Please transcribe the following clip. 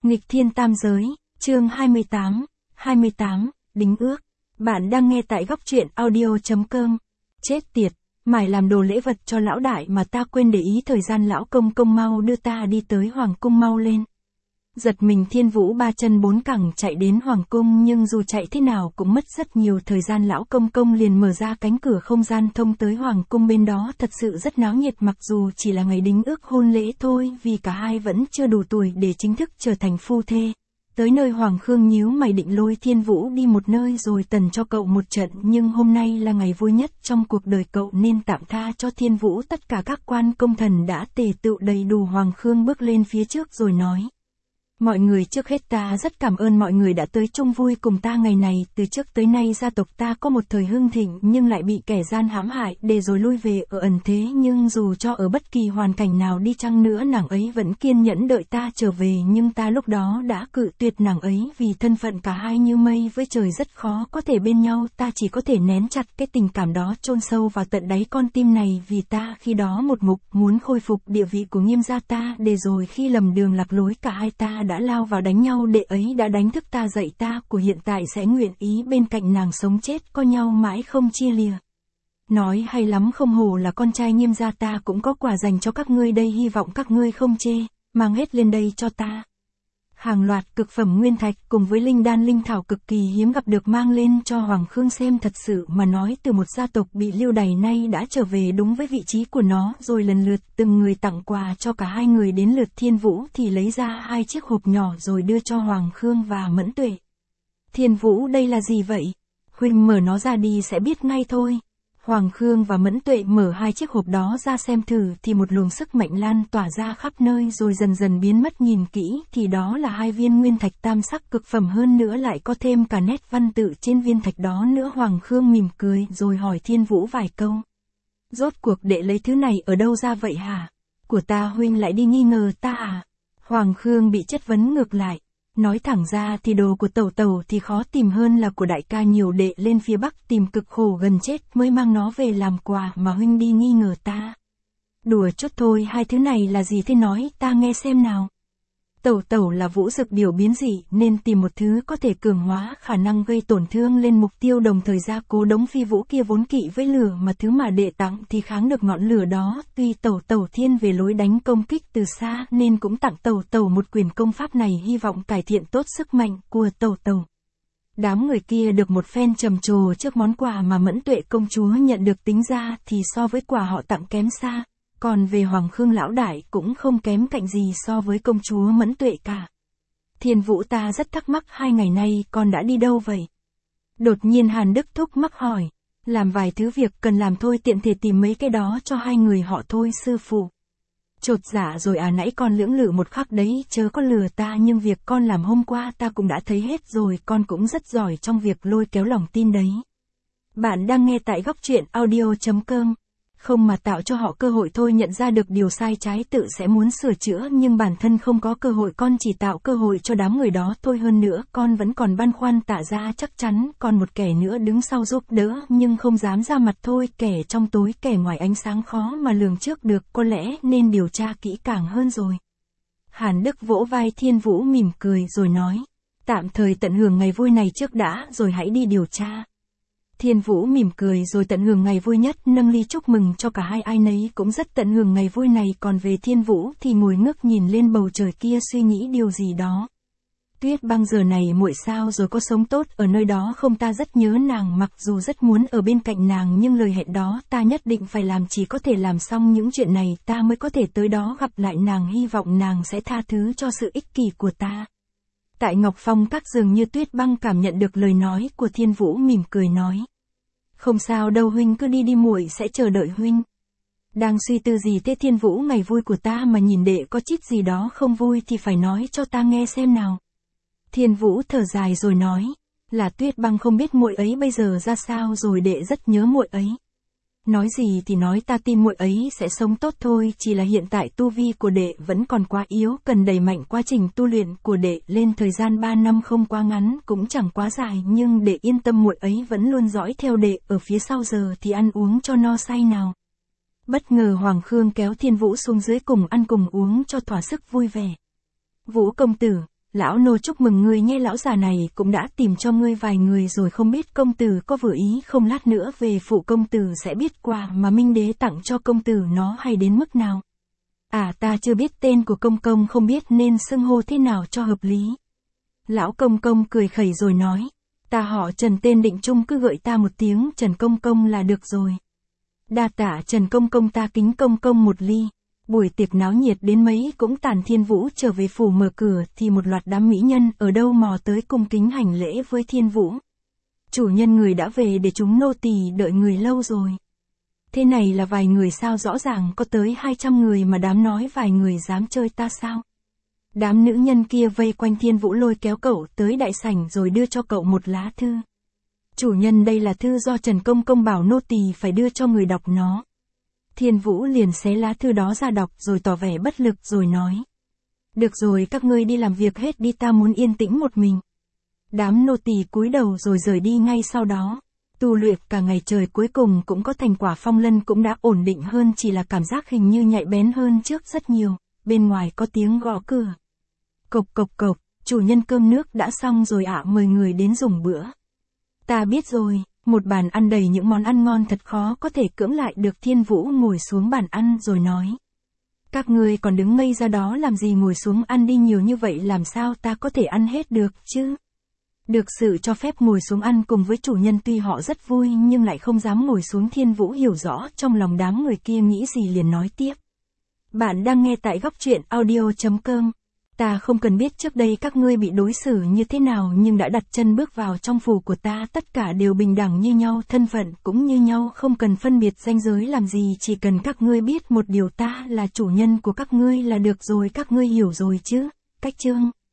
Nghịch thiên tam giới, chương 28, đính ước. Bạn đang nghe tại góc truyện audio.com. Chết tiệt, mải làm đồ lễ vật cho lão đại mà ta quên để ý thời gian, lão công công mau đưa ta đi tới hoàng cung mau lên. Giật mình Thiên Vũ ba chân bốn cẳng chạy đến hoàng cung, nhưng dù chạy thế nào cũng mất rất nhiều thời gian. Lão công công liền mở ra cánh cửa không gian thông tới hoàng cung, bên đó thật sự rất náo nhiệt, mặc dù chỉ là ngày đính ước hôn lễ thôi, vì cả hai vẫn chưa đủ tuổi để chính thức trở thành phu thê. Tới nơi Hoàng Khương nhíu mày định lôi Thiên Vũ đi một nơi rồi tần cho cậu một trận, nhưng hôm nay là ngày vui nhất trong cuộc đời cậu nên tạm tha cho Thiên Vũ. Tất cả các quan công thần đã tề tựu đầy đủ. Hoàng Khương bước lên phía trước rồi nói: mọi người, trước hết ta rất cảm ơn mọi người đã tới chung vui cùng ta ngày này. Từ trước tới nay gia tộc ta có một thời hưng thịnh nhưng lại bị kẻ gian hãm hại để rồi lui về ở ẩn thế, nhưng dù cho ở bất kỳ hoàn cảnh nào đi chăng nữa nàng ấy vẫn kiên nhẫn đợi ta trở về, nhưng ta lúc đó đã cự tuyệt nàng ấy vì thân phận cả hai như mây với trời, rất khó có thể bên nhau. Ta chỉ có thể nén chặt cái tình cảm đó chôn sâu vào tận đáy con tim này, vì ta khi đó một mục muốn khôi phục địa vị của Nghiêm gia ta, để rồi khi lầm đường lạc lối cả hai ta đã lao vào đánh nhau. Đệ ấy đã đánh thức ta dậy, ta của hiện tại sẽ nguyện ý bên cạnh nàng sống chết có nhau mãi không chia lìa. Nói hay lắm, không hổ là con trai Nghiêm gia, ta cũng có quà dành cho các ngươi đây, hy vọng các ngươi không chê, mang hết lên đây cho ta. Hàng loạt cực phẩm nguyên thạch cùng với linh đan linh thảo cực kỳ hiếm gặp được mang lên cho Hoàng Khương xem. Thật sự mà nói, từ một gia tộc bị lưu đày nay đã trở về đúng với vị trí của nó rồi, lần lượt từng người tặng quà cho cả hai người. Đến lượt Thiên Vũ thì lấy ra hai chiếc hộp nhỏ rồi đưa cho Hoàng Khương và Mẫn Tuệ. Thiên Vũ, đây là gì vậy? Huynh mở nó ra đi sẽ biết ngay thôi. Hoàng Khương và Mẫn Tuệ mở hai chiếc hộp đó ra xem thử thì một luồng sức mạnh lan tỏa ra khắp nơi rồi dần dần biến mất. Nhìn kỹ thì đó là hai viên nguyên thạch tam sắc cực phẩm, hơn nữa lại có thêm cả nét văn tự trên viên thạch đó nữa. Hoàng Khương mỉm cười rồi hỏi Thiên Vũ vài câu. Rốt cuộc đệ lấy thứ này ở đâu ra vậy hả? Của ta huynh lại đi nghi ngờ ta à? Hoàng Khương bị chất vấn ngược lại. Nói thẳng ra thì đồ của tẩu tẩu thì khó tìm hơn là của đại ca, nhiều đệ lên phía Bắc tìm cực khổ gần chết mới mang nó về làm quà, mà huynh đi nghi ngờ ta. Đùa chút thôi, hai thứ này là gì thế, nói ta nghe xem nào. Tẩu tẩu là vũ dực điều biến dị nên tìm một thứ có thể cường hóa khả năng gây tổn thương lên mục tiêu, đồng thời gia cố đống phi vũ kia vốn kỵ với lửa, mà thứ mà đệ tặng thì kháng được ngọn lửa đó. Tuy tẩu tẩu thiên về lối đánh công kích từ xa nên cũng tặng tẩu tẩu một quyền công pháp này, hy vọng cải thiện tốt sức mạnh của tẩu tẩu. Đám người kia được một phen trầm trồ trước món quà mà Mẫn Tuệ công chúa nhận được, tính ra thì so với quà họ tặng kém xa. Còn về Hoàng Khương lão đại cũng không kém cạnh gì so với công chúa Mẫn Tuệ cả. Thiên Vũ, ta rất thắc mắc, hai ngày nay con đã đi đâu vậy? Đột nhiên Hàn Đức thúc mắc hỏi. Làm vài thứ việc cần làm thôi, tiện thể tìm mấy cái đó cho hai người họ thôi sư phụ. Chột dạ rồi à, nãy con lưỡng lự một khắc đấy, chớ có lừa ta, nhưng việc con làm hôm qua ta cũng đã thấy hết rồi, con cũng rất giỏi trong việc lôi kéo lòng tin đấy. Bạn đang nghe tại góc truyện audio.com. Không mà tạo cho họ cơ hội thôi, nhận ra được điều sai trái tự sẽ muốn sửa chữa, nhưng bản thân không có cơ hội, con chỉ tạo cơ hội cho đám người đó thôi. Hơn nữa con vẫn còn băn khoăn, tả ra chắc chắn còn một kẻ nữa đứng sau giúp đỡ nhưng không dám ra mặt thôi, kẻ trong tối kẻ ngoài ánh sáng khó mà lường trước được, có lẽ nên điều tra kỹ càng hơn rồi. Hàn Đức vỗ vai Thiên Vũ mỉm cười rồi nói, tạm thời tận hưởng ngày vui này trước đã rồi hãy đi điều tra. Thiên Vũ mỉm cười rồi tận hưởng ngày vui nhất, nâng ly chúc mừng cho cả hai, ai nấy cũng rất tận hưởng ngày vui này. Còn về Thiên Vũ thì ngồi ngước nhìn lên bầu trời kia suy nghĩ điều gì đó. Tuyết Băng giờ này muội sao rồi, có sống tốt ở nơi đó không? Ta rất nhớ nàng, mặc dù rất muốn ở bên cạnh nàng nhưng lời hẹn đó ta nhất định phải làm, chỉ có thể làm xong những chuyện này ta mới có thể tới đó gặp lại nàng, hy vọng nàng sẽ tha thứ cho sự ích kỷ của ta. Tại Ngọc Phong Các dường như Tuyết Băng cảm nhận được lời nói của Thiên Vũ, mỉm cười nói. Không sao đâu huynh, cứ đi đi, muội sẽ chờ đợi huynh. Đang suy tư gì thế Thiên Vũ? Ngày vui của ta mà nhìn đệ có chít gì đó không vui thì phải nói cho ta nghe xem nào. Thiên Vũ thở dài rồi nói, là Tuyết Băng không biết muội ấy bây giờ ra sao rồi, đệ rất nhớ muội ấy. Nói gì thì nói, ta tin muội ấy sẽ sống tốt thôi, chỉ là hiện tại tu vi của đệ vẫn còn quá yếu, cần đẩy mạnh quá trình tu luyện của đệ lên, thời gian 3 năm không quá ngắn cũng chẳng quá dài, nhưng đệ yên tâm, muội ấy vẫn luôn dõi theo đệ ở phía sau, giờ thì ăn uống cho no say nào. Bất ngờ Hoàng Khương kéo Thiên Vũ xuống dưới cùng ăn cùng uống cho thỏa sức vui vẻ. Vũ công tử, Lão nô chúc mừng ngươi nhé, lão già này cũng đã tìm cho ngươi vài người rồi, không biết công tử có vừa ý không, lát nữa về phụ công tử sẽ biết quà mà Minh đế tặng cho công tử nó hay đến mức nào. À, ta chưa biết tên của công công, không biết nên xưng hô thế nào cho hợp lý. Lão công công cười khẩy rồi nói, ta họ Trần tên Định Trung, cứ gọi ta một tiếng Trần công công là được rồi. Đa tạ Trần công công, ta kính công công một ly. Buổi tiệc náo nhiệt đến mấy cũng tàn. Thiên Vũ trở về phủ, mở cửa thì một loạt đám mỹ nhân ở đâu mò tới cung kính hành lễ với Thiên Vũ. Chủ nhân người đã về, để chúng nô tỳ đợi người lâu rồi. Thế này là vài người sao, rõ ràng có tới 200 người mà đám nói vài người dám chơi ta sao. Đám nữ nhân kia vây quanh Thiên Vũ, lôi kéo cậu tới đại sảnh rồi đưa cho cậu một lá thư. Chủ nhân, đây là thư do Trần công công bảo nô tỳ phải đưa cho người đọc nó. Thiên Vũ liền xé lá thư đó ra đọc rồi tỏ vẻ bất lực rồi nói. Được rồi, các ngươi đi làm việc hết đi, ta muốn yên tĩnh một mình. Đám nô tỳ cúi đầu rồi rời đi ngay sau đó. Tu luyện cả ngày trời cuối cùng cũng có thành quả, Phong Lân cũng đã ổn định hơn, chỉ là cảm giác hình như nhạy bén hơn trước rất nhiều. Bên ngoài có tiếng gõ cửa. Cộc cộc cộc, chủ nhân cơm nước đã xong rồi ạ, mời người đến dùng bữa. Ta biết rồi. Một bàn ăn đầy những món ăn ngon thật khó có thể cưỡng lại được. Thiên Vũ ngồi xuống bàn ăn rồi nói. Các ngươi còn đứng ngây ra đó làm gì, ngồi xuống ăn đi, nhiều như vậy làm sao ta có thể ăn hết được chứ. Được sự cho phép ngồi xuống ăn cùng với chủ nhân, tuy họ rất vui nhưng lại không dám ngồi xuống. Thiên Vũ hiểu rõ trong lòng đám người kia nghĩ gì liền nói tiếp. Bạn đang nghe tại góc truyện audio.com. Ta không cần biết trước đây các ngươi bị đối xử như thế nào, nhưng đã đặt chân bước vào trong phủ của ta, tất cả đều bình đẳng như nhau, thân phận cũng như nhau, không cần phân biệt ranh giới làm gì, chỉ cần các ngươi biết một điều, ta là chủ nhân của các ngươi là được rồi, các ngươi hiểu rồi chứ. Cách chương